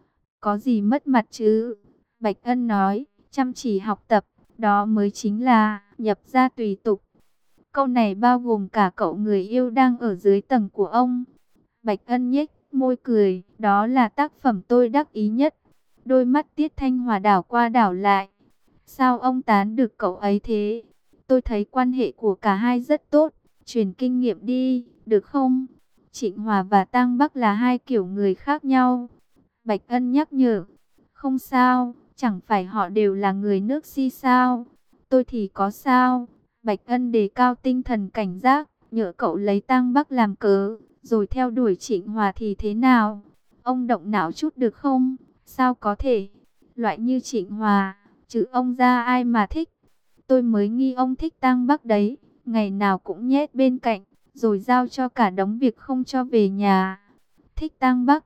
A: Có gì mất mặt chứ? Bạch Ân nói, chăm chỉ học tập, đó mới chính là nhập gia tùy tục. Câu này bao gồm cả cậu người yêu đang ở dưới tầng của ông. Bạch Ân nhếch môi cười, đó là tác phẩm tôi đắc ý nhất. Đôi mắt Tiết Thanh Hòa đảo qua đảo lại. Sao ông tán được cậu ấy thế? Tôi thấy quan hệ của cả hai rất tốt, truyền kinh nghiệm đi, được không? Trịnh Hòa và Tang Bắc là hai kiểu người khác nhau. Bạch Ân nhắc nhở, không sao, chẳng phải họ đều là người nước Si sao? Tôi thì có sao? Bạch Ân đề cao tinh thần cảnh giác, nhỡ cậu lấy Tang Bắc làm cớ, rồi theo đuổi Trịnh Hòa thì thế nào? Ông động não chút được không? Sao có thể? Loại như Trịnh Hòa, chứ ông ra ai mà thích? Tôi mới nghi ông thích Tang Bắc đấy, ngày nào cũng nhét bên cạnh, rồi giao cho cả đống việc không cho về nhà. Thích Tang Bắc?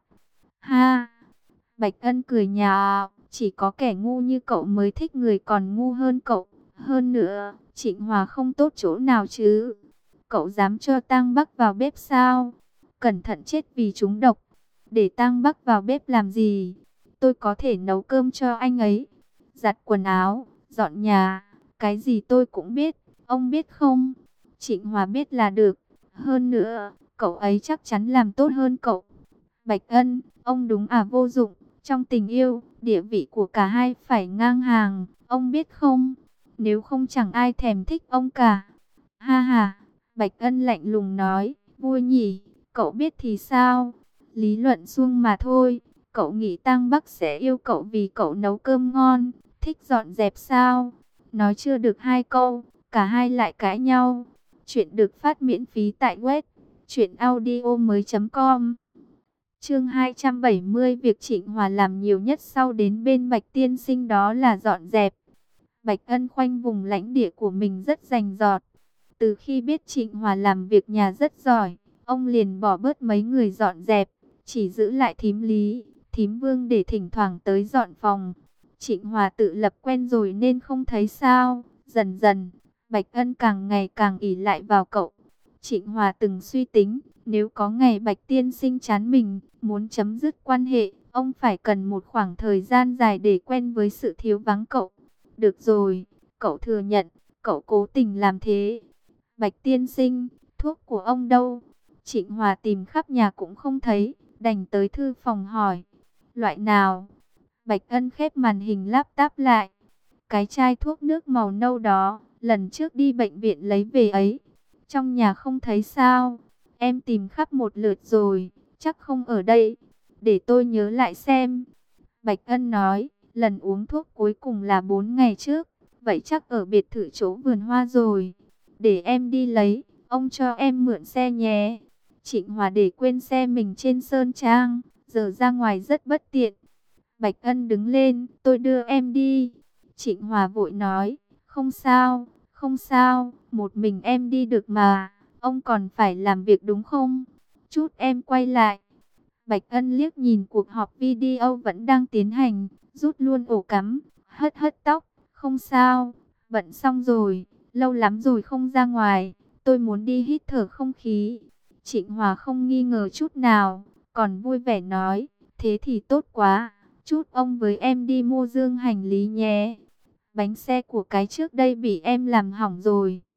A: Ha! Bạch Ân cười nhạo, chỉ có kẻ ngu như cậu mới thích người còn ngu hơn cậu. Hơn nữa, Trịnh Hòa không tốt chỗ nào chứ? Cậu dám cho Tang Bắc vào bếp sao? Cẩn thận chết vì trúng độc. Để Tang Bắc vào bếp làm gì? Tôi có thể nấu cơm cho anh ấy, giặt quần áo, dọn nhà, cái gì tôi cũng biết, ông biết không? Trịnh Hòa biết là được. Hơn nữa, cậu ấy chắc chắn làm tốt hơn cậu. Bạch Ân, ông đúng à vô dụng. Trong tình yêu, địa vị của cả hai phải ngang hàng, ông biết không? Nếu không chẳng ai thèm thích ông cả. Ha ha, Bạch Ân lạnh lùng nói, vui nhỉ, cậu biết thì sao? Lý luận suông mà thôi. Cậu nghĩ Tang Bắc sẽ yêu cậu vì cậu nấu cơm ngon, thích dọn dẹp sao? Nói chưa được hai câu, cả hai lại cãi nhau. Chuyện được phát miễn phí tại web truyện audio mới chấm com. Chương hai trăm bảy mươi. Việc Trịnh Hòa làm nhiều nhất sau đến bên Bạch tiên sinh đó là dọn dẹp. Bạch Ân khoanh vùng lãnh địa của mình rất rành rọt. Từ khi biết Trịnh Hòa làm việc nhà rất giỏi, ông liền bỏ bớt mấy người dọn dẹp, chỉ giữ lại thím Lý, thím Vương để thỉnh thoảng tới dọn phòng. Trịnh Hòa tự lập quen rồi nên không thấy sao. Dần dần, Bạch Ân càng ngày càng ỷ lại vào cậu. Trịnh Hòa từng suy tính, nếu có ngày Bạch tiên sinh chán mình, muốn chấm dứt quan hệ, ông phải cần một khoảng thời gian dài để quen với sự thiếu vắng cậu. Được rồi, cậu thừa nhận, cậu cố tình làm thế. Bạch tiên sinh, thuốc của ông đâu? Trịnh Hòa tìm khắp nhà cũng không thấy, đành tới thư phòng hỏi. Loại nào? Bạch Ân khép màn hình laptop lại. Cái chai thuốc nước màu nâu đó, lần trước đi bệnh viện lấy về ấy. Trong nhà không thấy sao? Em tìm khắp một lượt rồi, chắc không ở đây. Để tôi nhớ lại xem. Bạch Ân nói, lần uống thuốc cuối cùng là bốn ngày trước. Vậy chắc ở biệt thự chỗ vườn hoa rồi. Để em đi lấy, ông cho em mượn xe nhé. Trịnh Hòa để quên xe mình trên Sơn Trang, giờ ra ngoài rất bất tiện. Bạch Ân đứng lên, tôi đưa em đi. Trịnh Hòa vội nói, không sao, không sao, một mình em đi được mà, ông còn phải làm việc đúng không? Chút em quay lại. Bạch Ân liếc nhìn cuộc họp video vẫn đang tiến hành, rút luôn ổ cắm, hất hất tóc, không sao, bận xong rồi, lâu lắm rồi không ra ngoài, tôi muốn đi hít thở không khí. Trịnh Hòa không nghi ngờ chút nào, còn vui vẻ nói, thế thì tốt quá, chút ông với em đi mua dương hành lý nhé. Bánh xe của cái trước đây bị em làm hỏng rồi.